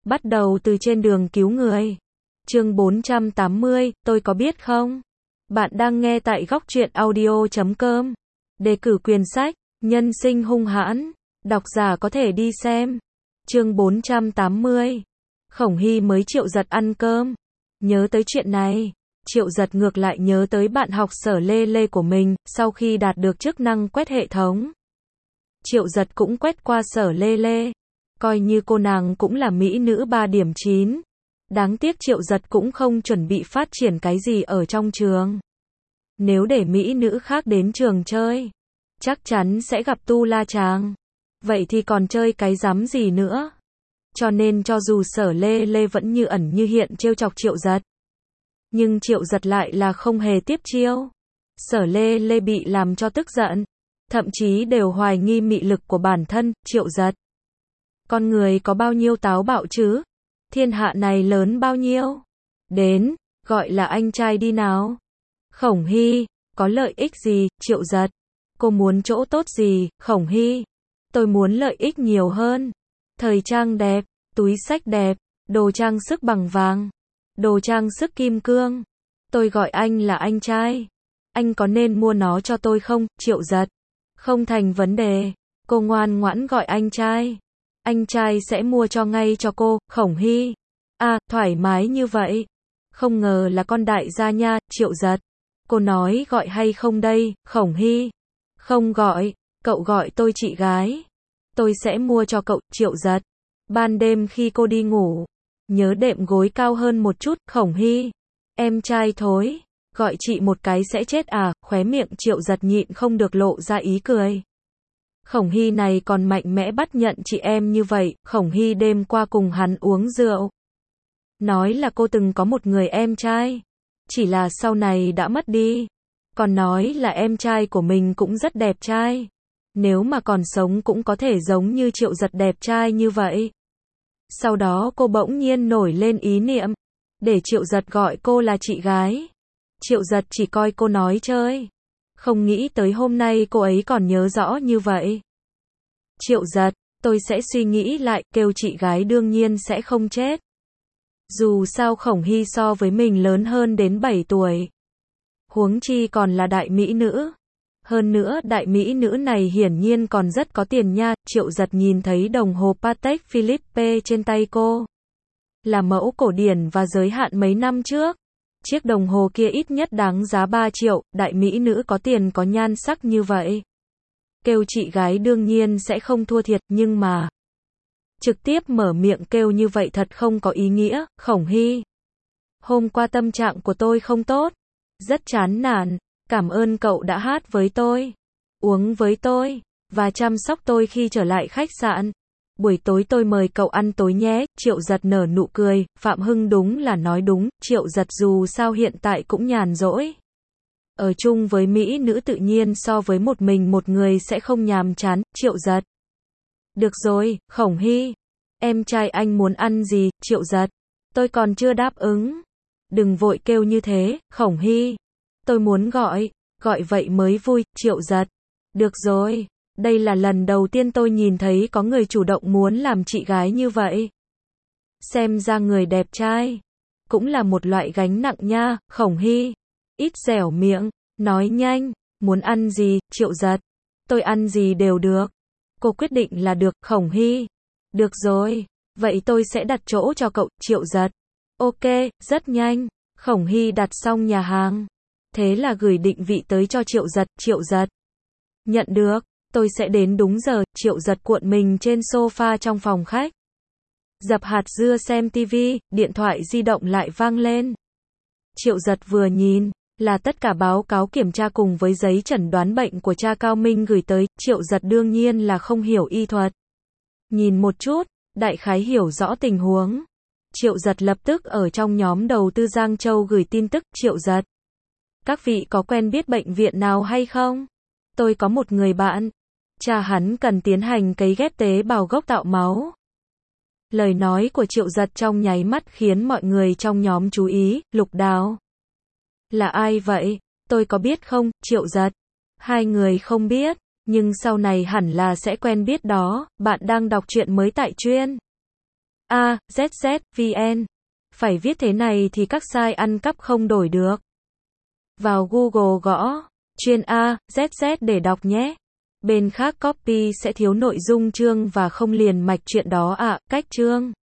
Bắt đầu từ trên đường cứu người. Chương 480, tôi có biết không? Bạn đang nghe tại góc truyện audio.com. Đề cử quyển sách, Nhân sinh hung hãn. Độc giả có thể đi xem. Chương 480. Khổng Hy mới Triệu Giật ăn cơm. Nhớ tới chuyện này, Triệu Giật ngược lại nhớ tới bạn học Sở Lê Lê của mình, sau khi đạt được chức năng quét hệ thống. Triệu Giật cũng quét qua Sở Lê Lê. Coi như cô nàng cũng là mỹ nữ 3 điểm 9. Đáng tiếc Triệu Giật cũng không chuẩn bị phát triển cái gì ở trong trường. Nếu để mỹ nữ khác đến trường chơi, chắc chắn sẽ gặp tu la chàng. Vậy thì còn chơi cái rắm gì nữa? Cho nên cho dù Sở Lê Lê vẫn như ẩn như hiện trêu chọc Triệu Giật, nhưng Triệu Giật lại là không hề tiếp chiêu. Sở Lê Lê bị làm cho tức giận, thậm chí đều hoài nghi mị lực của bản thân, Triệu Giật. Con người có bao nhiêu táo bạo chứ? Thiên hạ này lớn bao nhiêu? Đến, gọi là anh trai đi nào. Khổng Hy, có lợi ích gì, Triệu Giật? Cô muốn chỗ tốt gì, Khổng Hy? Tôi muốn lợi ích nhiều hơn. Thời trang đẹp, túi xách đẹp, đồ trang sức bằng vàng, đồ trang sức kim cương. Tôi gọi anh là anh trai. Anh có nên mua nó cho tôi không, Triệu Giật? Không thành vấn đề. Cô ngoan ngoãn gọi anh trai. Anh trai sẽ mua cho ngay cho cô, Khổng Hy. À, thoải mái như vậy. Không ngờ là con đại gia nha, Triệu Giật. Cô nói gọi hay không đây, Khổng Hy? Không gọi, cậu gọi tôi chị gái. Tôi sẽ mua cho cậu, Triệu Giật. Ban đêm khi cô đi ngủ, nhớ đệm gối cao hơn một chút, Khổng Hy. Em trai thối, gọi chị một cái sẽ chết à, khóe miệng Triệu Giật nhịn không được lộ ra ý cười. Khổng Hy này còn mạnh mẽ bắt nhận chị em như vậy. Khổng Hy đêm qua cùng hắn uống rượu, nói là cô từng có một người em trai, chỉ là sau này đã mất đi. Còn nói là em trai của mình cũng rất đẹp trai, nếu mà còn sống cũng có thể giống như Triệu Giật đẹp trai như vậy. Sau đó cô bỗng nhiên nổi lên ý niệm, để Triệu Giật gọi cô là chị gái. Triệu Giật chỉ coi cô nói chơi, không nghĩ tới hôm nay cô ấy còn nhớ rõ như vậy. Triệu Giật, tôi sẽ suy nghĩ lại, kêu chị gái đương nhiên sẽ không chết. Dù sao Khổng Hy so với mình lớn hơn đến 7 tuổi. Huống chi còn là đại mỹ nữ. Hơn nữa đại mỹ nữ này hiển nhiên còn rất có tiền nha. Triệu Giật nhìn thấy đồng hồ Patek Philippe trên tay cô, là mẫu cổ điển và giới hạn mấy năm trước. Chiếc đồng hồ kia ít nhất đáng giá 3 triệu, đại mỹ nữ có tiền có nhan sắc như vậy. Kêu chị gái đương nhiên sẽ không thua thiệt, nhưng mà trực tiếp mở miệng kêu như vậy thật không có ý nghĩa. Khổng Hy, hôm qua tâm trạng của tôi không tốt, rất chán nản, cảm ơn cậu đã hát với tôi, uống với tôi, và chăm sóc tôi khi trở lại khách sạn. Buổi tối tôi mời cậu ăn tối nhé. Triệu Giật nở nụ cười, Phạm Hưng đúng là nói đúng, Triệu Giật dù sao hiện tại cũng nhàn rỗi. Ở chung với mỹ nữ tự nhiên so với một mình một người sẽ không nhàm chán. Triệu Giật. Được rồi, Khổng Hy. Em trai anh muốn ăn gì, Triệu Giật? Tôi còn chưa đáp ứng. Đừng vội kêu như thế, Khổng Hy. Tôi muốn gọi vậy mới vui, Triệu Giật. Được rồi, đây là lần đầu tiên tôi nhìn thấy có người chủ động muốn làm chị gái như vậy. Xem ra người đẹp trai cũng là một loại gánh nặng nha, Khổng Hy. Ít dẻo miệng, nói nhanh, muốn ăn gì, Triệu Giật? Tôi ăn gì đều được. Cô quyết định là được, Khổng Hy. Được rồi, vậy tôi sẽ đặt chỗ cho cậu, Triệu Giật. Ok, rất nhanh. Khổng Hy đặt xong nhà hàng, thế là gửi định vị tới cho Triệu Giật. Triệu Giật. Nhận được, tôi sẽ đến đúng giờ. Triệu Giật cuộn mình trên sofa trong phòng khách, dập hạt dưa xem tivi, điện thoại di động lại vang lên. Triệu Giật vừa nhìn, là tất cả báo cáo kiểm tra cùng với giấy chẩn đoán bệnh của cha Cao Minh gửi tới. Triệu Giật đương nhiên là không hiểu y thuật. Nhìn một chút, đại khái hiểu rõ tình huống. Triệu Giật lập tức ở trong nhóm đầu tư Giang Châu gửi tin tức. Triệu Giật, các vị có quen biết bệnh viện nào hay không? Tôi có một người bạn, cha hắn cần tiến hành cấy ghép tế bào gốc tạo máu. Lời nói của Triệu Giật trong nháy mắt khiến mọi người trong nhóm chú ý. Lục Đào. Là ai vậy? Tôi có biết không, Triệu Giật? Hai người không biết, nhưng sau này hẳn là sẽ quen biết đó. Bạn đang đọc truyện mới tại Chuyên ZZVN. Phải viết thế này thì các site ăn cắp không đổi được. Vào Google gõ chuyên ZZ để đọc nhé. Bên khác copy sẽ thiếu nội dung chương và không liền mạch chuyện đó ạ. Cách chương